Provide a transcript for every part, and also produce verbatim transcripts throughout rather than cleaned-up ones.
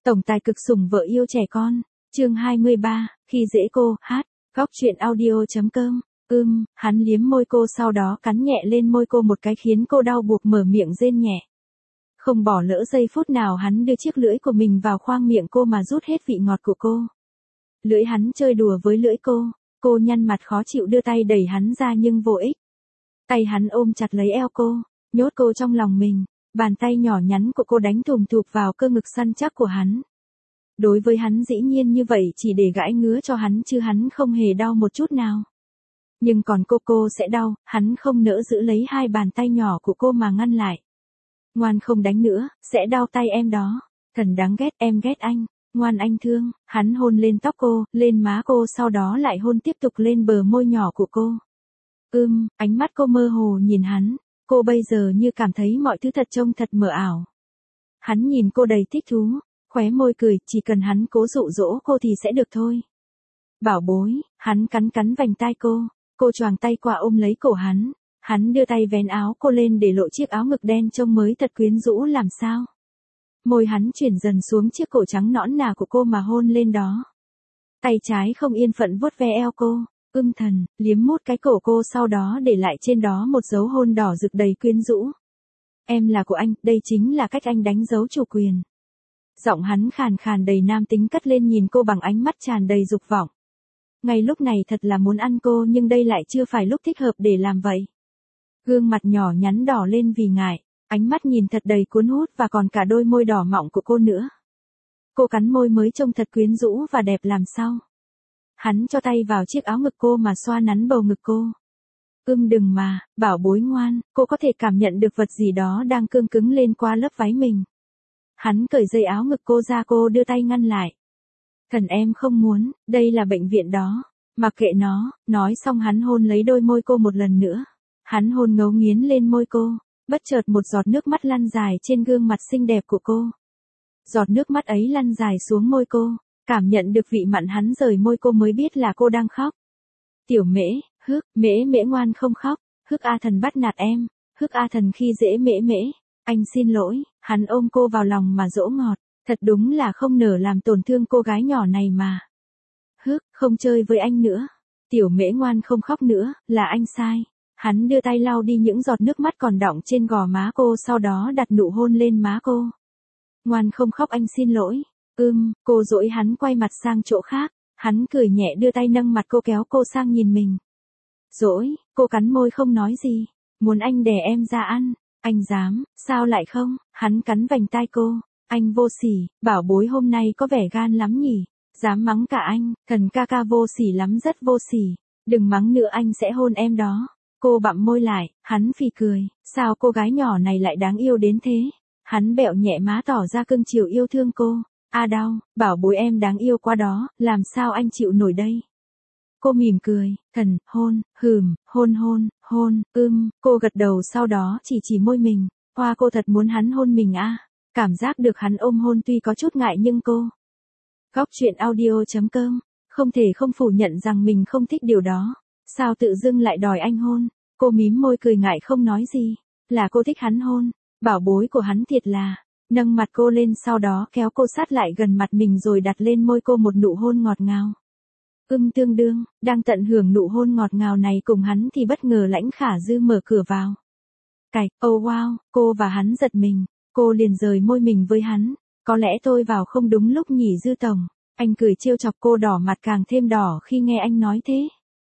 Tổng tài cực sủng vợ yêu trẻ con, chương hai mươi ba, khi dễ cô, hát, góc truyện audio.com, ưm, hắn liếm môi cô sau đó cắn nhẹ lên môi cô một cái khiến cô đau buộc mở miệng rên nhẹ. Không bỏ lỡ giây phút nào hắn đưa chiếc lưỡi của mình vào khoang miệng cô mà rút hết vị ngọt của cô. Lưỡi hắn chơi đùa với lưỡi cô, cô nhăn mặt khó chịu đưa tay đẩy hắn ra nhưng vô ích. Tay hắn ôm chặt lấy eo cô, nhốt cô trong lòng mình. Bàn tay nhỏ nhắn của cô đánh thùm thụp vào cơ ngực săn chắc của hắn. Đối với hắn dĩ nhiên như vậy chỉ để gãi ngứa cho hắn chứ hắn không hề đau một chút nào. Nhưng còn cô cô sẽ đau, hắn không nỡ giữ lấy hai bàn tay nhỏ của cô mà ngăn lại. Ngoan không đánh nữa, sẽ đau tay em đó. Thần đáng ghét, em ghét anh. Ngoan anh thương, hắn hôn lên tóc cô, lên má cô sau đó lại hôn tiếp tục lên bờ môi nhỏ của cô. Ưm, ánh mắt cô mơ hồ nhìn hắn. Cô bây giờ như cảm thấy mọi thứ thật trông thật mờ ảo. Hắn nhìn cô đầy thích thú, khóe môi cười, chỉ cần hắn cố dụ dỗ cô thì sẽ được thôi. Bảo bối, hắn cắn cắn vành tai cô, cô choàng tay qua ôm lấy cổ hắn, hắn đưa tay vén áo cô lên để lộ chiếc áo ngực đen trông mới thật quyến rũ làm sao. Môi hắn chuyển dần xuống chiếc cổ trắng nõn nà của cô mà hôn lên đó. Tay trái không yên phận vuốt ve eo cô. Ưm thần, liếm mút cái cổ cô sau đó để lại trên đó một dấu hôn đỏ rực đầy quyến rũ. Em là của anh, đây chính là cách anh đánh dấu chủ quyền. Giọng hắn khàn khàn đầy nam tính cất lên nhìn cô bằng ánh mắt tràn đầy dục vọng. Ngay lúc này thật là muốn ăn cô nhưng đây lại chưa phải lúc thích hợp để làm vậy. Gương mặt nhỏ nhắn đỏ lên vì ngại, ánh mắt nhìn thật đầy cuốn hút và còn cả đôi môi đỏ mọng của cô nữa. Cô cắn môi mới trông thật quyến rũ và đẹp làm sao. Hắn cho tay vào chiếc áo ngực cô mà xoa nắn bầu ngực cô. Ưm đừng mà, bảo bối ngoan, cô có thể cảm nhận được vật gì đó đang cương cứng lên qua lớp váy mình. Hắn cởi dây áo ngực cô ra cô đưa tay ngăn lại. Thần em không muốn, đây là bệnh viện đó. Mặc kệ nó, nói xong hắn hôn lấy đôi môi cô một lần nữa. Hắn hôn ngấu nghiến lên môi cô, bất chợt một giọt nước mắt lăn dài trên gương mặt xinh đẹp của cô. Giọt nước mắt ấy lăn dài xuống môi cô. Cảm nhận được vị mặn hắn rời môi cô mới biết là cô đang khóc. Tiểu mễ, hức, mễ mễ ngoan không khóc, hức A thần bắt nạt em, hức A thần khi dễ mễ mễ, anh xin lỗi, hắn ôm cô vào lòng mà dỗ ngọt, thật đúng là không nỡ làm tổn thương cô gái nhỏ này mà. Hức, không chơi với anh nữa, tiểu mễ ngoan không khóc nữa, là anh sai. Hắn đưa tay lau đi những giọt nước mắt còn đọng trên gò má cô sau đó đặt nụ hôn lên má cô. Ngoan không khóc anh xin lỗi. Ưm, cô dỗi hắn quay mặt sang chỗ khác, hắn cười nhẹ đưa tay nâng mặt cô kéo cô sang nhìn mình. Dỗi, cô cắn môi không nói gì, muốn anh đè em ra ăn, anh dám, sao lại không, hắn cắn vành tai cô, anh vô sỉ, bảo bối hôm nay có vẻ gan lắm nhỉ, dám mắng cả anh, thần ca ca vô sỉ lắm rất vô sỉ, đừng mắng nữa anh sẽ hôn em đó. Cô bặm môi lại, hắn phì cười, sao cô gái nhỏ này lại đáng yêu đến thế, hắn bẹo nhẹ má tỏ ra cưng chiều yêu thương cô. A à đau, bảo bối em đáng yêu quá đó, làm sao anh chịu nổi đây. Cô mỉm cười, thần, hôn, hừm, hôn hôn, hôn, ưm, cô gật đầu sau đó chỉ chỉ môi mình, hoa cô thật muốn hắn hôn mình a à. Cảm giác được hắn ôm hôn tuy có chút ngại nhưng cô. Góc truyện audio.com, không thể không phủ nhận rằng mình không thích điều đó, sao tự dưng lại đòi anh hôn, cô mím môi cười ngại không nói gì, là cô thích hắn hôn, bảo bối của hắn thiệt là. Nâng mặt cô lên sau đó kéo cô sát lại gần mặt mình rồi đặt lên môi cô một nụ hôn ngọt ngào. Ưm tương đương, đang tận hưởng nụ hôn ngọt ngào này cùng hắn thì bất ngờ Lãnh Khả Dư mở cửa vào. Cạch, oh wow, cô và hắn giật mình, cô liền rời môi mình với hắn, có lẽ tôi vào không đúng lúc nhỉ Dư tổng, anh cười trêu chọc cô đỏ mặt càng thêm đỏ khi nghe anh nói thế.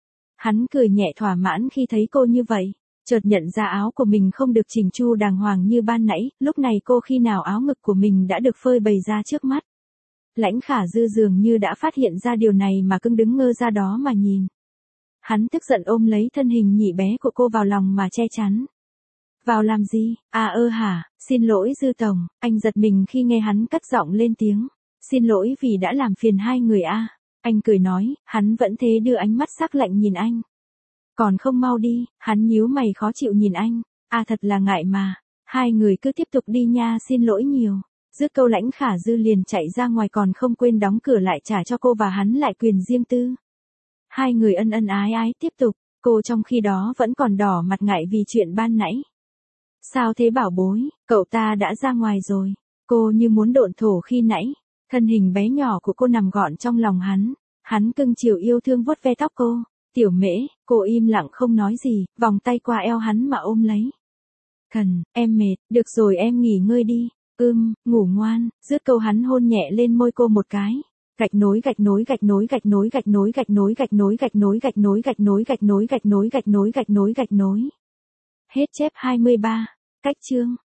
Hắn cười nhẹ thỏa mãn khi thấy cô như vậy. Chợt nhận ra áo của mình không được chỉnh chu đàng hoàng như ban nãy, lúc này cô khi nào áo ngực của mình đã được phơi bày ra trước mắt. Lãnh Khả Dư dường như đã phát hiện ra điều này mà cưng đứng ngơ ra đó mà nhìn. Hắn tức giận ôm lấy thân hình nhị bé của cô vào lòng mà che chắn. Vào làm gì, à ơ hả, xin lỗi Dư tổng, anh giật mình khi nghe hắn cất giọng lên tiếng. Xin lỗi vì đã làm phiền hai người a à. Anh cười nói, hắn vẫn thế đưa ánh mắt sắc lạnh nhìn anh. Còn không mau đi, hắn nhíu mày khó chịu nhìn anh, à thật là ngại mà, hai người cứ tiếp tục đi nha xin lỗi nhiều. Dứt câu Lãnh Khả Dư liền chạy ra ngoài còn không quên đóng cửa lại trả cho cô và hắn lại quyền riêng tư. Hai người ân ân ái ái tiếp tục, cô trong khi đó vẫn còn đỏ mặt ngại vì chuyện ban nãy. Sao thế bảo bối, cậu ta đã ra ngoài rồi, cô như muốn độn thổ khi nãy. Thân hình bé nhỏ của cô nằm gọn trong lòng hắn. Hắn cưng chiều yêu thương vuốt ve tóc cô. Tiểu Mễ, cô im lặng không nói gì, vòng tay qua eo hắn mà ôm lấy. Thần, em mệt, được rồi em nghỉ ngơi đi. Ưm, ngủ ngoan, dứt câu hắn hôn nhẹ lên môi cô một cái. Gạch nối gạch nối gạch nối gạch nối gạch nối gạch nối gạch nối gạch nối gạch nối gạch nối gạch nối gạch nối gạch nối gạch nối gạch nối. Hết chép hai mươi ba. Cách chương